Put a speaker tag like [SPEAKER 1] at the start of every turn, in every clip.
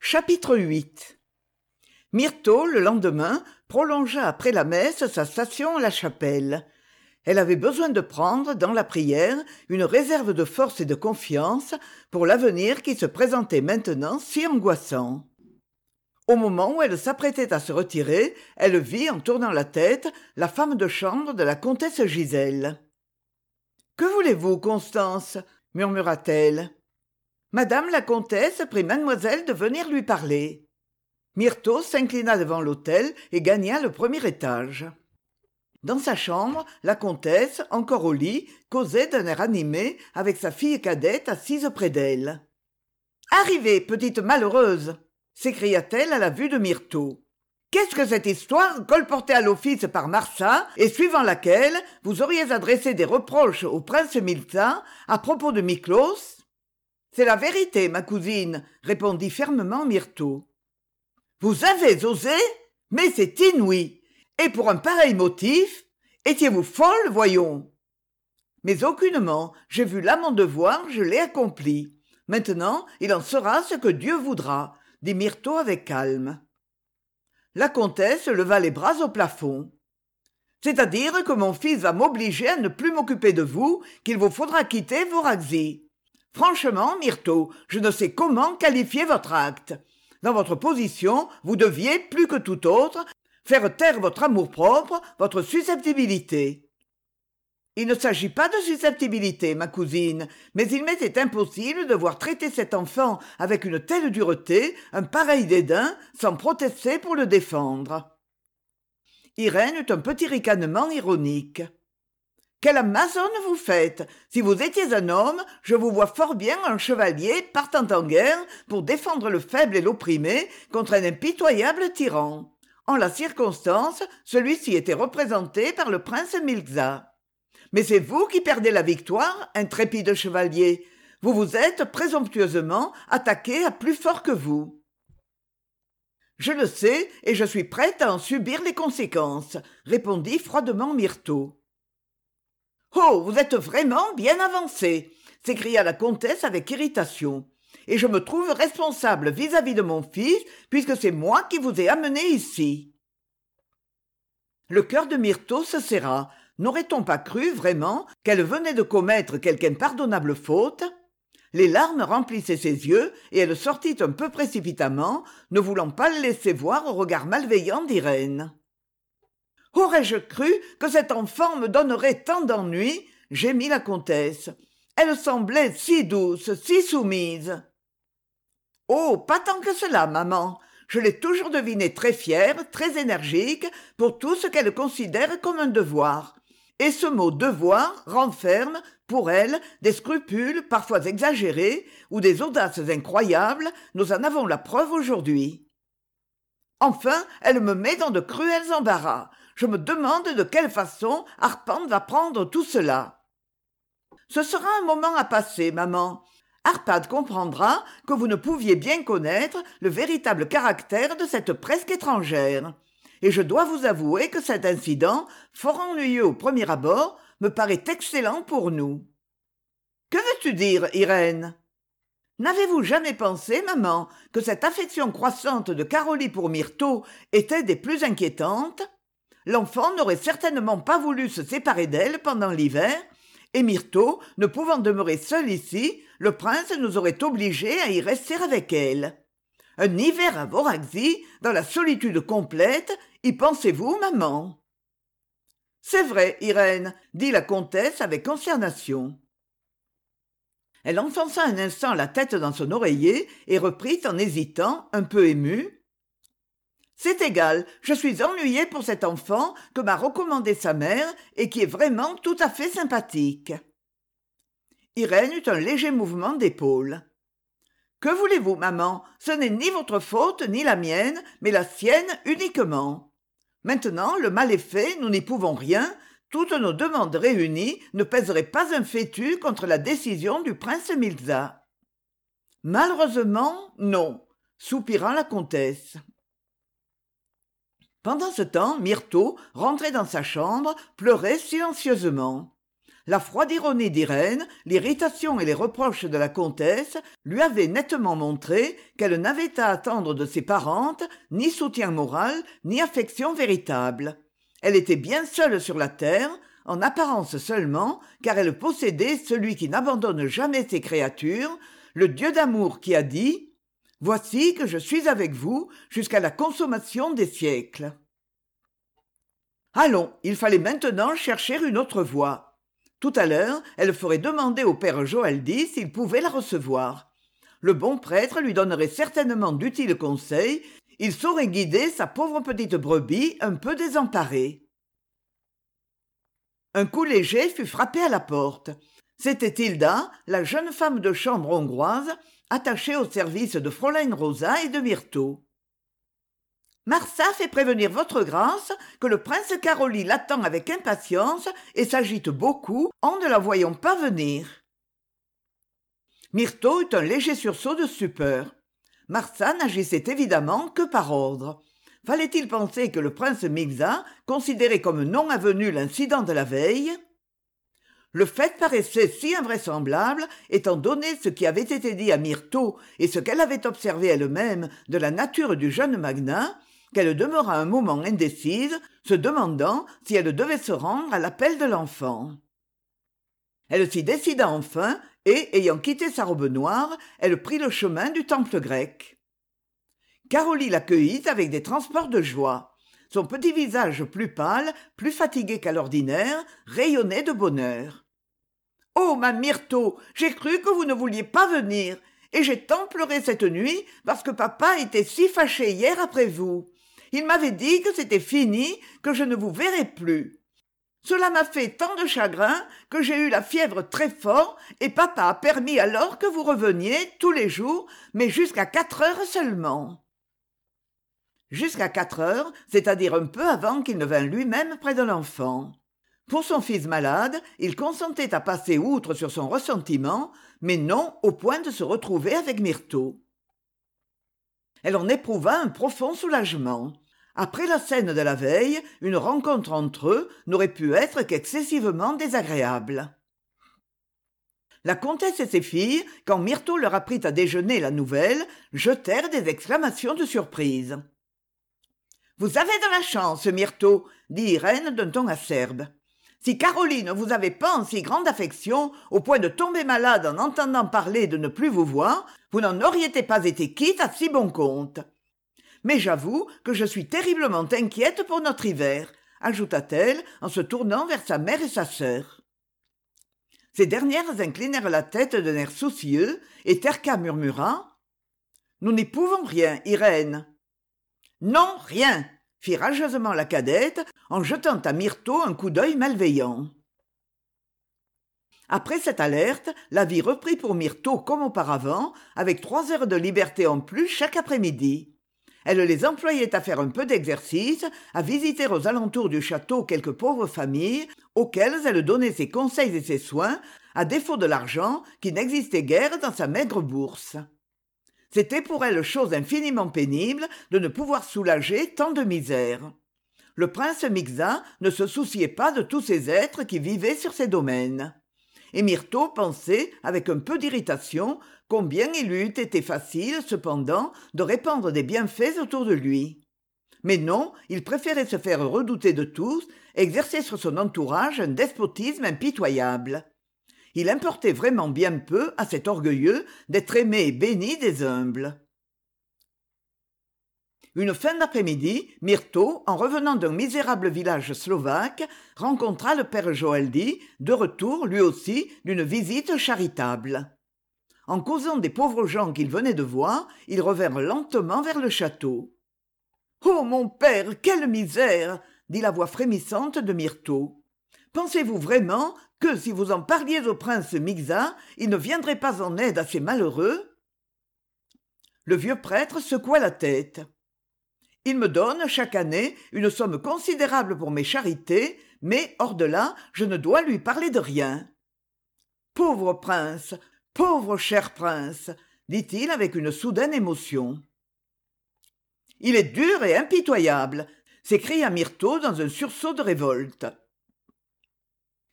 [SPEAKER 1] Chapitre 8. Myrtho, le lendemain, prolongea après la messe sa station à la chapelle. Elle avait besoin de prendre, dans la prière, une réserve de force et de confiance pour l'avenir qui se présentait maintenant si angoissant. Au moment où elle s'apprêtait à se retirer, elle vit, en tournant la tête, la femme de chambre de la comtesse Gisèle. « Que voulez-vous, Constance ?» murmura-t-elle. Madame la comtesse prie mademoiselle de venir lui parler. Myrtho s'inclina devant l'autel et gagna le premier étage. Dans sa chambre, la comtesse, encore au lit, causait d'un air animé avec sa fille cadette assise près d'elle. « Arrivez, petite malheureuse !» s'écria-t-elle à la vue de Myrtho. « Qu'est-ce que cette histoire colportée à l'office par Marsat et suivant laquelle vous auriez adressé des reproches au prince Milza à propos de Miklos ?»« C'est la vérité, ma cousine, » répondit fermement Myrtho. « Vous avez osé ? Mais c'est inouï. Et pour un pareil motif, étiez-vous folle, voyons ? Mais aucunement, j'ai vu là mon devoir, je l'ai accompli. Maintenant, il en sera ce que Dieu voudra, dit Myrtho avec calme. La comtesse leva les bras au plafond. C'est-à-dire que mon fils va m'obliger à ne plus m'occuper de vous, qu'il vous faudra quitter Voraxy. Franchement, Myrtho, je ne sais comment qualifier votre acte. Dans votre position, vous deviez, plus que tout autre, faire taire votre amour-propre, votre susceptibilité. Il ne s'agit pas de susceptibilité, ma cousine, mais il m'était impossible de voir traiter cet enfant avec une telle dureté, un pareil dédain, sans protester pour le défendre. Irène eut un petit ricanement ironique. « Quelle amazone vous faites ! Si vous étiez un homme, je vous vois fort bien un chevalier partant en guerre pour défendre le faible et l'opprimé contre un impitoyable tyran. En la circonstance, celui-ci était représenté par le prince Milza. Mais c'est vous qui perdez la victoire, intrépide chevalier. Vous vous êtes présomptueusement attaqué à plus fort que vous. »« Je le sais, et je suis prête à en subir les conséquences, » répondit froidement Myrtho. « Oh, vous êtes vraiment bien avancé !» s'écria la comtesse avec irritation. « Et je me trouve responsable vis-à-vis de mon fils, puisque c'est moi qui vous ai amené ici. » Le cœur de Myrtho se serra. N'aurait-on pas cru, vraiment, qu'elle venait de commettre quelque impardonnable faute ? Les larmes remplissaient ses yeux, et elle sortit un peu précipitamment, ne voulant pas le laisser voir au regard malveillant d'Irène. « Aurais-je cru que cet enfant me donnerait tant d'ennuis ?» gémit la comtesse. « Elle semblait si douce, si soumise. »« Oh, pas tant que cela, maman. Je l'ai toujours devinée très fière, très énergique, pour tout ce qu'elle considère comme un devoir. Et ce mot « devoir » renferme, pour elle, des scrupules parfois exagérés ou des audaces incroyables, nous en avons la preuve aujourd'hui. Enfin, elle me met dans de cruels embarras. Je me demande de quelle façon Arpande va prendre tout cela. Ce sera un moment à passer, maman. Arpad comprendra que vous ne pouviez bien connaître le véritable caractère de cette presque étrangère. Et je dois vous avouer que cet incident, fort ennuyeux au premier abord, me paraît excellent pour nous. Que veux-tu dire, Irène ? N'avez-vous jamais pensé, maman, que cette affection croissante de Caroline pour Myrtho était des plus inquiétantes ? L'enfant n'aurait certainement pas voulu se séparer d'elle pendant l'hiver, et Myrtho, ne pouvant demeurer seule ici, le prince nous aurait obligés à y rester avec elle. Un hiver à Voraxy, dans la solitude complète, y pensez-vous, maman ? C'est vrai, Irène, dit la comtesse avec consternation. Elle enfonça un instant la tête dans son oreiller et reprit en hésitant, un peu émue. C'est égal, je suis ennuyée pour cet enfant que m'a recommandé sa mère et qui est vraiment tout à fait sympathique. Irène eut un léger mouvement d'épaule. Que voulez-vous, maman ? Ce n'est ni votre faute ni la mienne, mais la sienne uniquement. Maintenant, le mal est fait, nous n'y pouvons rien. Toutes nos demandes réunies ne pèseraient pas un fétu contre la décision du prince Milza. Malheureusement, non, soupira la comtesse. Pendant ce temps, Myrtho, rentrée dans sa chambre, pleurait silencieusement. La froide ironie d'Irène, l'irritation et les reproches de la comtesse lui avaient nettement montré qu'elle n'avait à attendre de ses parentes ni soutien moral ni affection véritable. Elle était bien seule sur la terre, en apparence seulement, car elle possédait celui qui n'abandonne jamais ses créatures, le Dieu d'amour qui a dit « Voici que je suis avec vous jusqu'à la consommation des siècles ». Allons, il fallait maintenant chercher une autre voie. Tout à l'heure, elle ferait demander au père Joaldi s'il pouvait la recevoir. Le bon prêtre lui donnerait certainement d'utiles conseils, il saurait guider sa pauvre petite brebis un peu désemparée. Un coup léger fut frappé à la porte. C'était Hilda, la jeune femme de chambre hongroise, attachée au service de Fräulein Rosa et de Myrtho. Marsa fait prévenir votre grâce que le prince Caroli l'attend avec impatience et s'agite beaucoup en ne la voyant pas venir. Myrtho eut un léger sursaut de stupeur. Marsa n'agissait évidemment que par ordre. Fallait-il penser que le prince Mixa considérait comme non avenu l'incident de la veille? Le fait paraissait si invraisemblable, étant donné ce qui avait été dit à Myrtho et ce qu'elle avait observé elle-même de la nature du jeune magnat, qu'elle demeura un moment indécise, se demandant si elle devait se rendre à l'appel de l'enfant. Elle s'y décida enfin, et, ayant quitté sa robe noire, elle prit le chemin du temple grec. Caroli l'accueillit avec des transports de joie. Son petit visage plus pâle, plus fatigué qu'à l'ordinaire, rayonnait de bonheur. « Oh, ma Myrtho, j'ai cru que vous ne vouliez pas venir, et j'ai tant pleuré cette nuit parce que papa était si fâché hier après vous. Il m'avait dit que c'était fini, que je ne vous verrais plus. Cela m'a fait tant de chagrin que j'ai eu la fièvre très fort et papa a permis alors que vous reveniez tous les jours, mais jusqu'à 4 heures seulement. » Jusqu'à 4 heures, c'est-à-dire un peu avant qu'il ne vînt lui-même près de l'enfant. Pour son fils malade, il consentait à passer outre sur son ressentiment, mais non au point de se retrouver avec Myrtho. Elle en éprouva un profond soulagement. Après la scène de la veille, une rencontre entre eux n'aurait pu être qu'excessivement désagréable. La comtesse et ses filles, quand Myrtho leur apprit à déjeuner la nouvelle, jetèrent des exclamations de surprise. « Vous avez de la chance, Myrtho, dit Irène d'un ton acerbe. Si Caroline vous avait pas en si grande affection, au point de tomber malade en entendant parler de ne plus vous voir, vous n'en auriez pas été quitte à si bon compte. Mais j'avoue que je suis terriblement inquiète pour notre hiver, ajouta-t-elle en se tournant vers sa mère et sa sœur. Ces dernières inclinèrent la tête d'un air soucieux, et Terka murmura « Nous n'y pouvons rien, Irène. » « Non, rien, » fit rageusement la cadette en jetant à Myrtho un coup d'œil malveillant. Après cette alerte, la vie reprit pour Myrtho comme auparavant, avec 3 heures de liberté en plus chaque après-midi. Elle les employait à faire un peu d'exercice, à visiter aux alentours du château quelques pauvres familles, auxquelles elle donnait ses conseils et ses soins, à défaut de l'argent qui n'existait guère dans sa maigre bourse. C'était pour elle chose infiniment pénible de ne pouvoir soulager tant de misère. Le prince Mixa ne se souciait pas de tous ces êtres qui vivaient sur ses domaines. Et Myrtho pensait, avec un peu d'irritation, combien il lui eût été facile, cependant, de répandre des bienfaits autour de lui. Mais non, il préférait se faire redouter de tous, exercer sur son entourage un despotisme impitoyable. Il importait vraiment bien peu à cet orgueilleux d'être aimé et béni des humbles. Une fin d'après-midi, Myrtho, en revenant d'un misérable village slovaque, rencontra le père Joaldi, de retour, lui aussi, d'une visite charitable. En causant des pauvres gens qu'il venait de voir, ils revinrent lentement vers le château. « Oh, mon père, quelle misère !» dit la voix frémissante de Myrtho. « Pensez-vous vraiment que, si vous en parliez au prince Mixa, il ne viendrait pas en aide à ces malheureux ?» Le vieux prêtre secoua la tête. « Il me donne, chaque année, une somme considérable pour mes charités, mais, hors de là, je ne dois lui parler de rien. »« Pauvre prince, pauvre cher prince !» dit-il avec une soudaine émotion. « Il est dur et impitoyable !» s'écria Myrtho dans un sursaut de révolte.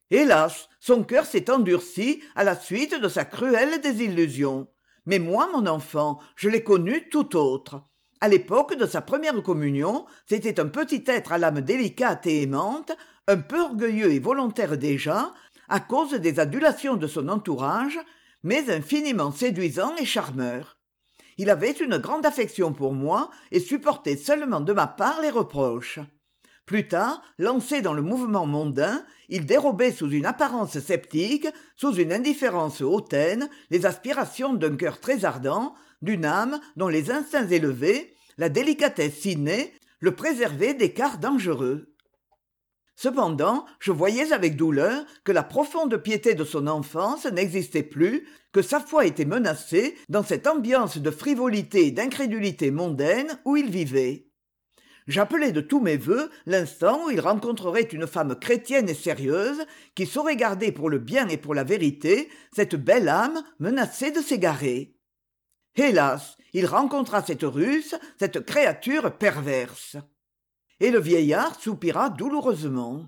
[SPEAKER 1] Hélas, son cœur s'est endurci à la suite de sa cruelle désillusion. Mais moi, mon enfant, je l'ai connu tout autre. À l'époque de sa première communion, c'était un petit être à l'âme délicate et aimante, un peu orgueilleux et volontaire déjà, à cause des adulations de son entourage, mais infiniment séduisant et charmeur. Il avait une grande affection pour moi et supportait seulement de ma part les reproches. Plus tard, lancé dans le mouvement mondain, il dérobait sous une apparence sceptique, sous une indifférence hautaine, les aspirations d'un cœur très ardent, d'une âme dont les instincts élevés, la délicatesse innée, le préservaient d'écarts dangereux. Cependant, je voyais avec douleur que la profonde piété de son enfance n'existait plus, que sa foi était menacée dans cette ambiance de frivolité et d'incrédulité mondaine où il vivait. J'appelais de tous mes vœux l'instant où il rencontrerait une femme chrétienne et sérieuse qui saurait garder pour le bien et pour la vérité cette belle âme menacée de s'égarer. Hélas, il rencontra cette Russe, cette créature perverse. Et le vieillard soupira douloureusement.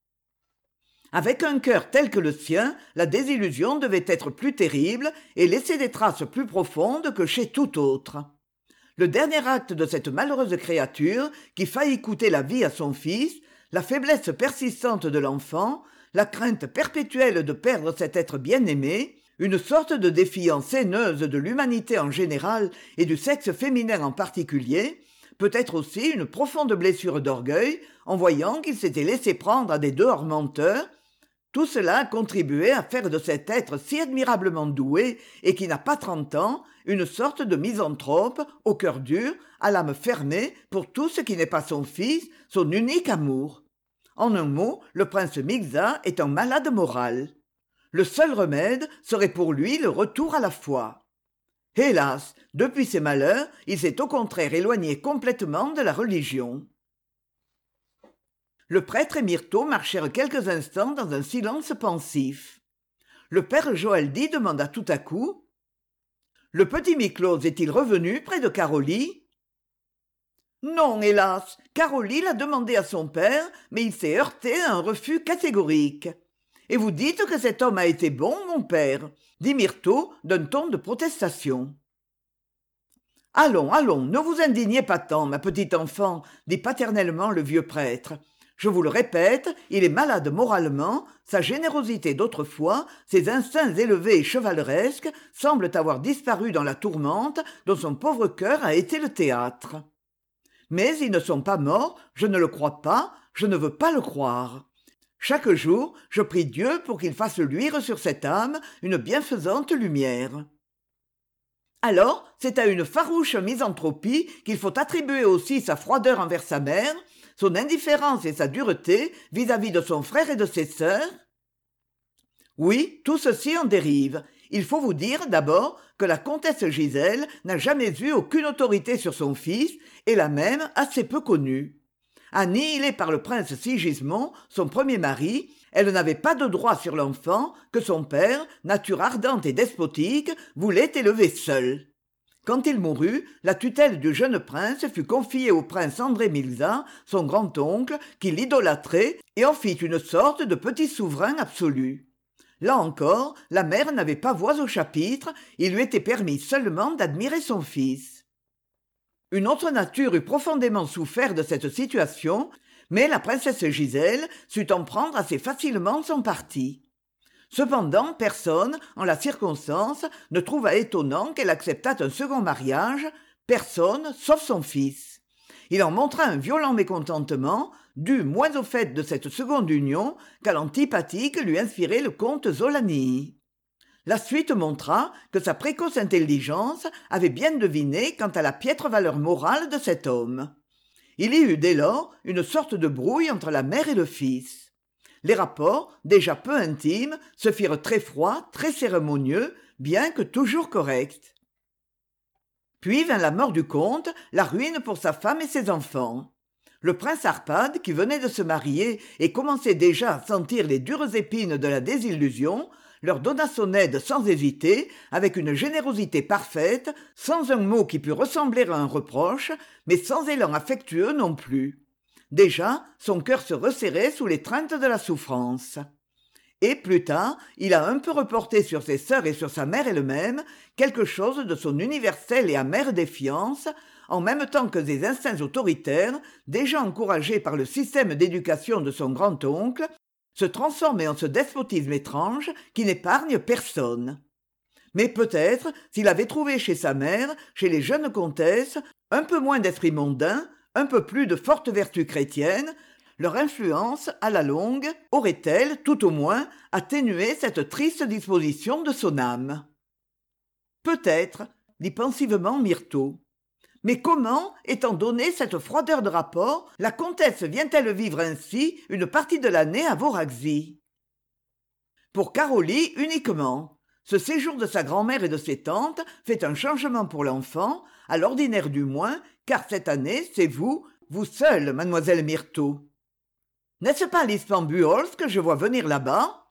[SPEAKER 1] Avec un cœur tel que le sien, la désillusion devait être plus terrible et laisser des traces plus profondes que chez tout autre. Le dernier acte de cette malheureuse créature, qui faillit coûter la vie à son fils, la faiblesse persistante de l'enfant, la crainte perpétuelle de perdre cet être bien-aimé, une sorte de défiance haineuse de l'humanité en général et du sexe féminin en particulier, peut-être aussi une profonde blessure d'orgueil en voyant qu'il s'était laissé prendre à des dehors menteurs, tout cela a contribué à faire de cet être si admirablement doué et qui n'a pas 30 ans une sorte de misanthrope au cœur dur, à l'âme fermée pour tout ce qui n'est pas son fils, son unique amour. En un mot, le prince Mixa est un malade moral. Le seul remède serait pour lui le retour à la foi. Hélas, depuis ses malheurs, il s'est au contraire éloigné complètement de la religion. Le prêtre et Myrtho marchèrent quelques instants dans un silence pensif. Le père Joaldi demanda tout à coup : « Le petit Miklós est-il revenu près de Caroli ?» Non, hélas, Caroli l'a demandé à son père, mais il s'est heurté à un refus catégorique. Et vous dites que cet homme a été bon, mon père, dit Myrtho d'un ton de protestation. Allons, allons, ne vous indignez pas tant, ma petite enfant, dit paternellement le vieux prêtre. Je vous le répète, il est malade moralement, sa générosité d'autrefois, ses instincts élevés et chevaleresques semblent avoir disparu dans la tourmente dont son pauvre cœur a été le théâtre. Mais ils ne sont pas morts, je ne le crois pas, je ne veux pas le croire. Chaque jour, je prie Dieu pour qu'il fasse luire sur cette âme une bienfaisante lumière. Alors, c'est à une farouche misanthropie qu'il faut attribuer aussi sa froideur envers sa mère, son indifférence et sa dureté vis-à-vis de son frère et de ses sœurs ? Oui, tout ceci en dérive. Il faut vous dire d'abord que la comtesse Gisèle n'a jamais eu aucune autorité sur son fils et l'a même assez peu connu. Annihilée par le prince Sigismond, son premier mari, elle n'avait pas de droit sur l'enfant que son père, nature ardente et despotique, voulait élever seul. Quand il mourut, la tutelle du jeune prince fut confiée au prince André Milza, son grand-oncle, qui l'idolâtrait et en fit une sorte de petit souverain absolu. Là encore, la mère n'avait pas voix au chapitre, il lui était permis seulement d'admirer son fils. Une autre nature eût profondément souffert de cette situation, mais la princesse Gisèle sut en prendre assez facilement son parti. Cependant, personne, en la circonstance, ne trouva étonnant qu'elle acceptât un second mariage, personne, sauf son fils. Il en montra un violent mécontentement, dû moins au fait de cette seconde union qu'à l'antipathie que lui inspirait le comte Zolani. La suite montra que sa précoce intelligence avait bien deviné quant à la piètre valeur morale de cet homme. Il y eut dès lors une sorte de brouille entre la mère et le fils. Les rapports, déjà peu intimes, se firent très froids, très cérémonieux, bien que toujours corrects. Puis vint la mort du comte, la ruine pour sa femme et ses enfants. Le prince Arpad, qui venait de se marier et commençait déjà à sentir les dures épines de la désillusion, leur donna son aide sans hésiter, avec une générosité parfaite, sans un mot qui pût ressembler à un reproche, mais sans élan affectueux non plus. Déjà, son cœur se resserrait sous l'étreinte de la souffrance. Et plus tard, il a un peu reporté sur ses sœurs et sur sa mère elle-même quelque chose de son universelle et amère défiance, en même temps que des instincts autoritaires, déjà encouragés par le système d'éducation de son grand-oncle, se transformaient en ce despotisme étrange qui n'épargne personne. Mais peut-être s'il avait trouvé chez sa mère, chez les jeunes comtesses, un peu moins d'esprit mondain, un peu plus de fortes vertus chrétiennes, leur influence, à la longue, aurait-elle, tout au moins, atténué cette triste disposition de son âme. Peut-être, dit pensivement Myrtho. Mais comment, étant donné cette froideur de rapport, la comtesse vient-elle vivre ainsi une partie de l'année à Voraxie? Pour Caroli uniquement. Ce séjour de sa grand-mère et de ses tantes fait un changement pour l'enfant, à l'ordinaire du moins, car cette année, c'est vous, vous seule, mademoiselle Myrtho. N'est-ce pas l'Ispand Buholz que je vois venir là-bas?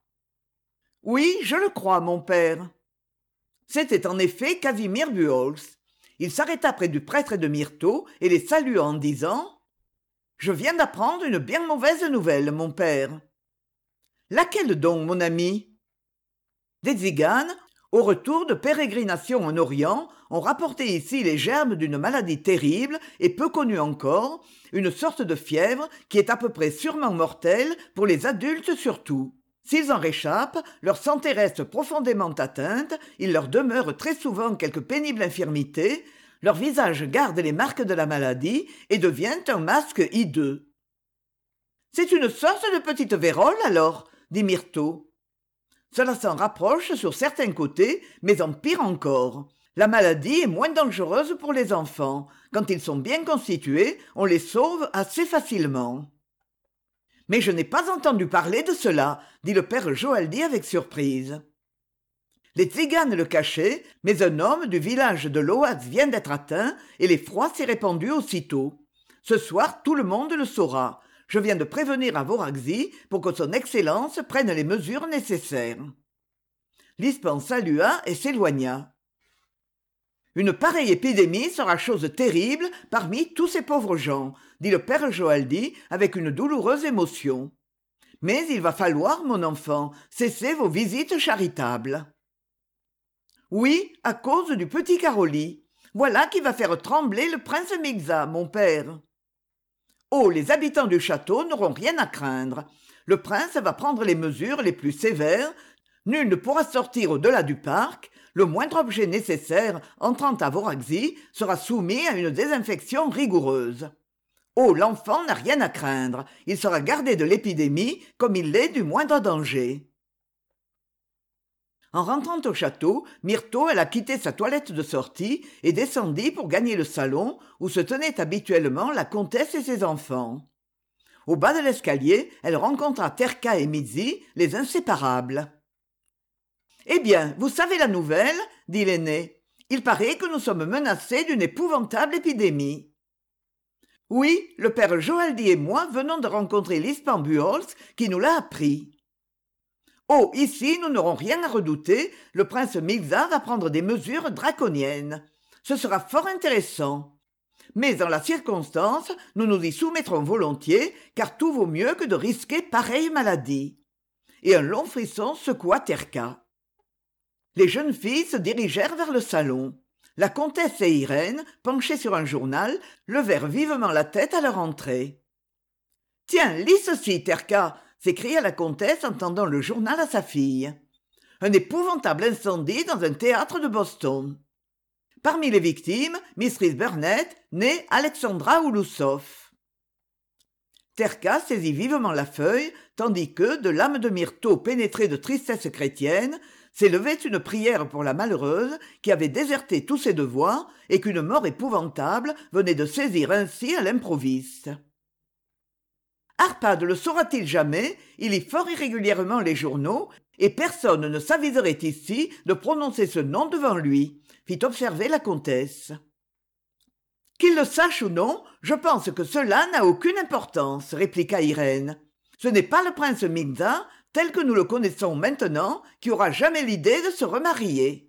[SPEAKER 1] Oui, je le crois, mon père. C'était en effet Casimir Buholz. Il s'arrêta près du prêtre et de Myrtho et les salua en disant « Je viens d'apprendre une bien mauvaise nouvelle, mon père. »« Laquelle donc, mon ami ?» Des tziganes, au retour de pérégrination en Orient, ont rapporté ici les germes d'une maladie terrible et peu connue encore, une sorte de fièvre qui est à peu près sûrement mortelle pour les adultes surtout. S'ils en réchappent, leur santé reste profondément atteinte, il leur demeure très souvent quelque pénible infirmité, leur visage garde les marques de la maladie et devient un masque hideux. « C'est une sorte de petite vérole alors, dit Myrtho. Cela s'en rapproche sur certains côtés, mais en pire encore. La maladie est moins dangereuse pour les enfants. Quand ils sont bien constitués, on les sauve assez facilement. Mais je n'ai pas entendu parler de cela, dit le père Joaldi avec surprise. Les tziganes le cachaient, mais un homme du village de Loaz vient d'être atteint et l'effroi s'est répandu aussitôt. Ce soir, tout le monde le saura. Je viens de prévenir à Voraxie pour que son Excellence prenne les mesures nécessaires. L'Ispand salua et s'éloigna. Une pareille épidémie sera chose terrible parmi tous ces pauvres gens, dit le père Joaldi avec une douloureuse émotion. Mais il va falloir, mon enfant, cesser vos visites charitables. Oui, à cause du petit Caroli. Voilà qui va faire trembler le prince Mixa, mon père. Oh, les habitants du château n'auront rien à craindre. Le prince va prendre les mesures les plus sévères. Nul ne pourra sortir au-delà du parc. Le moindre objet nécessaire entrant à Voraxie sera soumis à une désinfection rigoureuse. Oh, l'enfant n'a rien à craindre. Il sera gardé de l'épidémie comme il l'est du moindre danger. En rentrant au château, Myrtho alla quitter sa toilette de sortie et descendit pour gagner le salon où se tenaient habituellement la comtesse et ses enfants. Au bas de l'escalier, elle rencontra Terka et Mizzi, les inséparables. « Eh bien, vous savez la nouvelle ?» dit l'aîné. « Il paraît que nous sommes menacés d'une épouvantable épidémie. » « Oui, le père Joaldi et moi venons de rencontrer l'Ispand Buholz qui nous l'a appris. » Oh, ici, nous n'aurons rien à redouter, le prince Mixa va prendre des mesures draconiennes. Ce sera fort intéressant. Mais en la circonstance, nous nous y soumettrons volontiers, car tout vaut mieux que de risquer pareille maladie. Et un long frisson secoua Terka. Les jeunes filles se dirigèrent vers le salon. La comtesse et Irène, penchées sur un journal, levèrent vivement la tête à leur entrée. « Tiens, lis ceci, Terka !» s'écria la comtesse en tendant le journal à sa fille. Un épouvantable incendie dans un théâtre de Boston. Parmi les victimes, Mistress Burnett, née Alexandra Ouloussoff. Terka saisit vivement la feuille, tandis que, de l'âme de Myrtho pénétrée de tristesse chrétienne, s'élevait une prière pour la malheureuse qui avait déserté tous ses devoirs et qu'une mort épouvantable venait de saisir ainsi à l'improviste. Arpad le saura-t-il jamais? Il lit fort irrégulièrement les journaux, et personne ne s'aviserait ici de prononcer ce nom devant lui, fit observer la comtesse. Qu'il le sache ou non, je pense que cela n'a aucune importance, répliqua Irène. Ce n'est pas le prince Mixa, tel que nous le connaissons maintenant, qui aura jamais l'idée de se remarier.